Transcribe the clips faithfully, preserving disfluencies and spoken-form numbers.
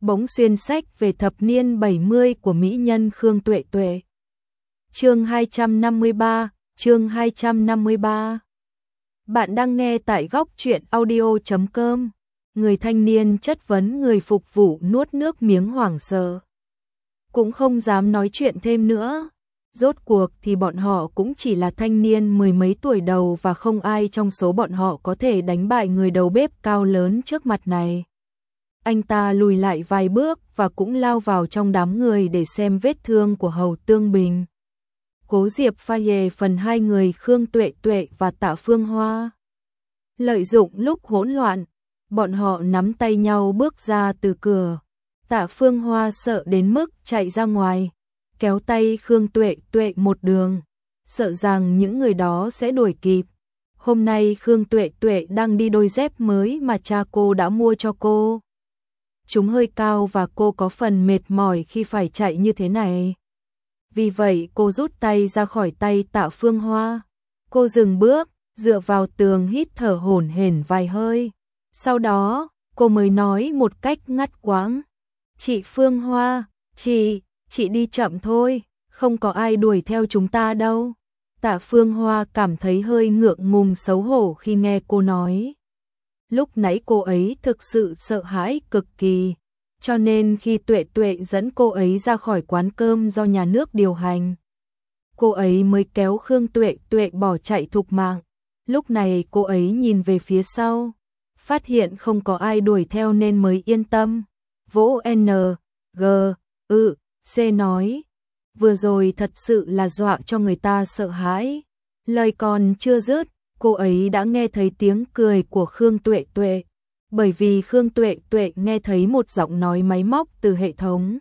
bỗng xuyên sách về thập niên bảy mươi của mỹ nhân Khương Tuệ Tuệ. Chương hai trăm năm mươi ba, chương hai trăm năm mươi ba. Bạn đang nghe tại góc truyện audio chấm com. Người thanh niên chất vấn người phục vụ nuốt nước miếng hoảng sợ. Cũng không dám nói chuyện thêm nữa. Rốt cuộc thì bọn họ cũng chỉ là thanh niên mười mấy tuổi đầu và không ai trong số bọn họ có thể đánh bại người đầu bếp cao lớn trước mặt này. Anh ta lùi lại vài bước và cũng lao vào trong đám người để xem vết thương của Hầu Tương Bình. Cố Diệp pha về phần hai người Khương Tuệ Tuệ và Tạ Phương Hoa. Lợi dụng lúc hỗn loạn, bọn họ nắm tay nhau bước ra từ cửa. Tạ Phương Hoa sợ đến mức chạy ra ngoài, kéo tay Khương Tuệ Tuệ một đường, sợ rằng những người đó sẽ đuổi kịp. Hôm nay Khương Tuệ Tuệ đang đi đôi dép mới mà cha cô đã mua cho cô. Chúng hơi cao và cô có phần mệt mỏi khi phải chạy như thế này. Vì vậy cô rút tay ra khỏi tay Tạ Phương Hoa. Cô dừng bước, dựa vào tường hít thở hổn hển vài hơi. Sau đó, cô mới nói một cách ngắt quãng. Chị Phương Hoa, chị, chị đi chậm thôi, không có ai đuổi theo chúng ta đâu. Tạ Phương Hoa cảm thấy hơi ngượng ngùng xấu hổ khi nghe cô nói. Lúc nãy cô ấy thực sự sợ hãi cực kỳ, cho nên khi Tuệ Tuệ dẫn cô ấy ra khỏi quán cơm do nhà nước điều hành, cô ấy mới kéo Khương Tuệ Tuệ bỏ chạy thục mạng. Lúc này cô ấy nhìn về phía sau, phát hiện không có ai đuổi theo nên mới yên tâm. Vỗ N, G, ư, C nói, vừa rồi thật sự là dọa cho người ta sợ hãi. Lời còn chưa dứt, cô ấy đã nghe thấy tiếng cười của Khương Tuệ Tuệ, bởi vì Khương Tuệ Tuệ nghe thấy một giọng nói máy móc từ hệ thống.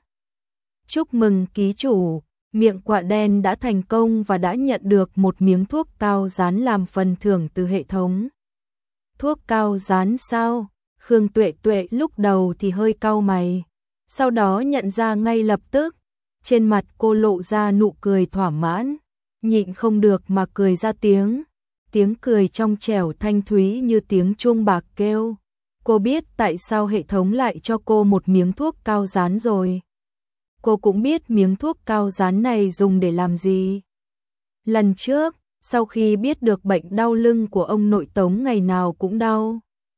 Chúc mừng ký chủ, miệng quạ đen đã thành công và đã nhận được một miếng thuốc cao rán làm phần thưởng từ hệ thống. Thuốc cao rán sao? Khương Tuệ Tuệ lúc đầu thì hơi cau mày, sau đó nhận ra ngay lập tức. Trên mặt cô lộ ra nụ cười thỏa mãn, nhịn không được mà cười ra tiếng. Tiếng cười trong trẻo thanh thúy như tiếng chuông bạc kêu. Cô biết tại sao hệ thống lại cho cô một miếng thuốc cao rán rồi. Cô cũng biết miếng thuốc cao rán này dùng để làm gì. Lần trước, sau khi biết được bệnh đau lưng của ông nội Tống ngày nào cũng đau,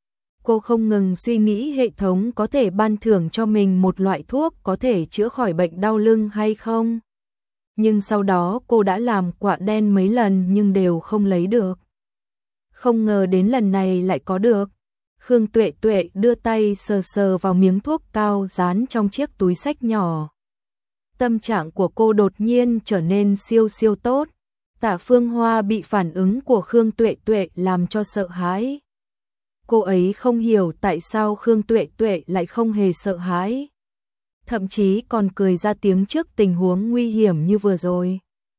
cô không ngừng suy nghĩ hệ thống có thể ban thưởng cho mình một loại thuốc có thể chữa khỏi bệnh đau lưng hay không. Nhưng sau đó cô đã làm quạ đen mấy lần nhưng đều không lấy được. Không ngờ đến lần này lại có được. Khương Tuệ Tuệ đưa tay sờ sờ vào miếng thuốc cao dán trong chiếc túi xách nhỏ. Tâm trạng của cô đột nhiên trở nên siêu siêu tốt. Tạ Phương Hoa bị phản ứng của Khương Tuệ Tuệ làm cho sợ hãi. Cô ấy không hiểu tại sao Khương Tuệ Tuệ lại không hề sợ hãi, thậm chí còn cười ra tiếng trước tình huống nguy hiểm như vừa rồi.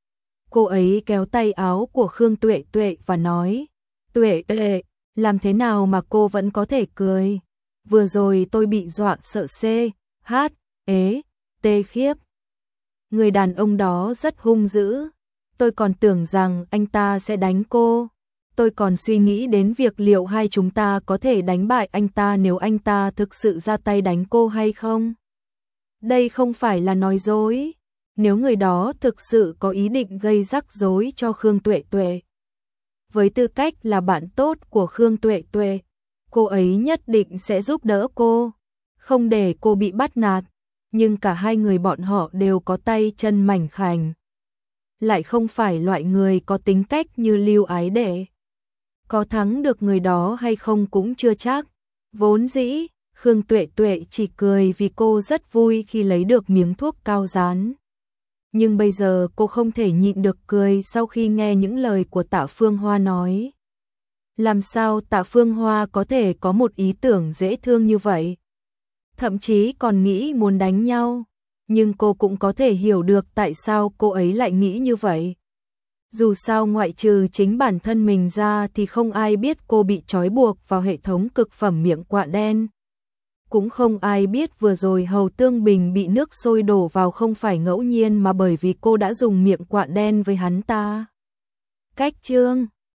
Cô ấy kéo tay áo của Khương Tuệ Tuệ và nói, Tuệ Tuệ, làm thế nào mà cô vẫn có thể cười? Vừa rồi tôi bị dọa sợ C, H, ế, T khiếp. Người đàn ông đó rất hung dữ, tôi còn tưởng rằng anh ta sẽ đánh cô. Tôi còn suy nghĩ đến việc liệu hai chúng ta có thể đánh bại anh ta nếu anh ta thực sự ra tay đánh cô hay không. Đây không phải là nói dối. Nếu người đó thực sự có ý định gây rắc rối cho Khương Tuệ Tuệ, với tư cách là bạn tốt của Khương Tuệ Tuệ, cô ấy nhất định sẽ giúp đỡ cô, không để cô bị bắt nạt. Nhưng cả hai người bọn họ đều có tay chân mảnh khảnh, lại không phải loại người có tính cách như Lưu Ái Đệ. Có thắng được người đó hay không cũng chưa chắc. Vốn dĩ, Khương Tuệ Tuệ chỉ cười vì cô rất vui khi lấy được miếng thuốc cao rán. Nhưng bây giờ cô không thể nhịn được cười sau khi nghe những lời của Tạ Phương Hoa nói. Làm sao Tạ Phương Hoa có thể có một ý tưởng dễ thương như vậy? Thậm chí còn nghĩ muốn đánh nhau. Nhưng cô cũng có thể hiểu được tại sao cô ấy lại nghĩ như vậy. Dù sao ngoại trừ chính bản thân mình ra thì không ai biết cô bị trói buộc vào hệ thống cực phẩm miệng quạ đen. Cũng không ai biết vừa rồi Hầu Tương Bình bị nước sôi đổ vào không phải ngẫu nhiên mà bởi vì cô đã dùng miệng quạ đen với hắn ta. Cách chương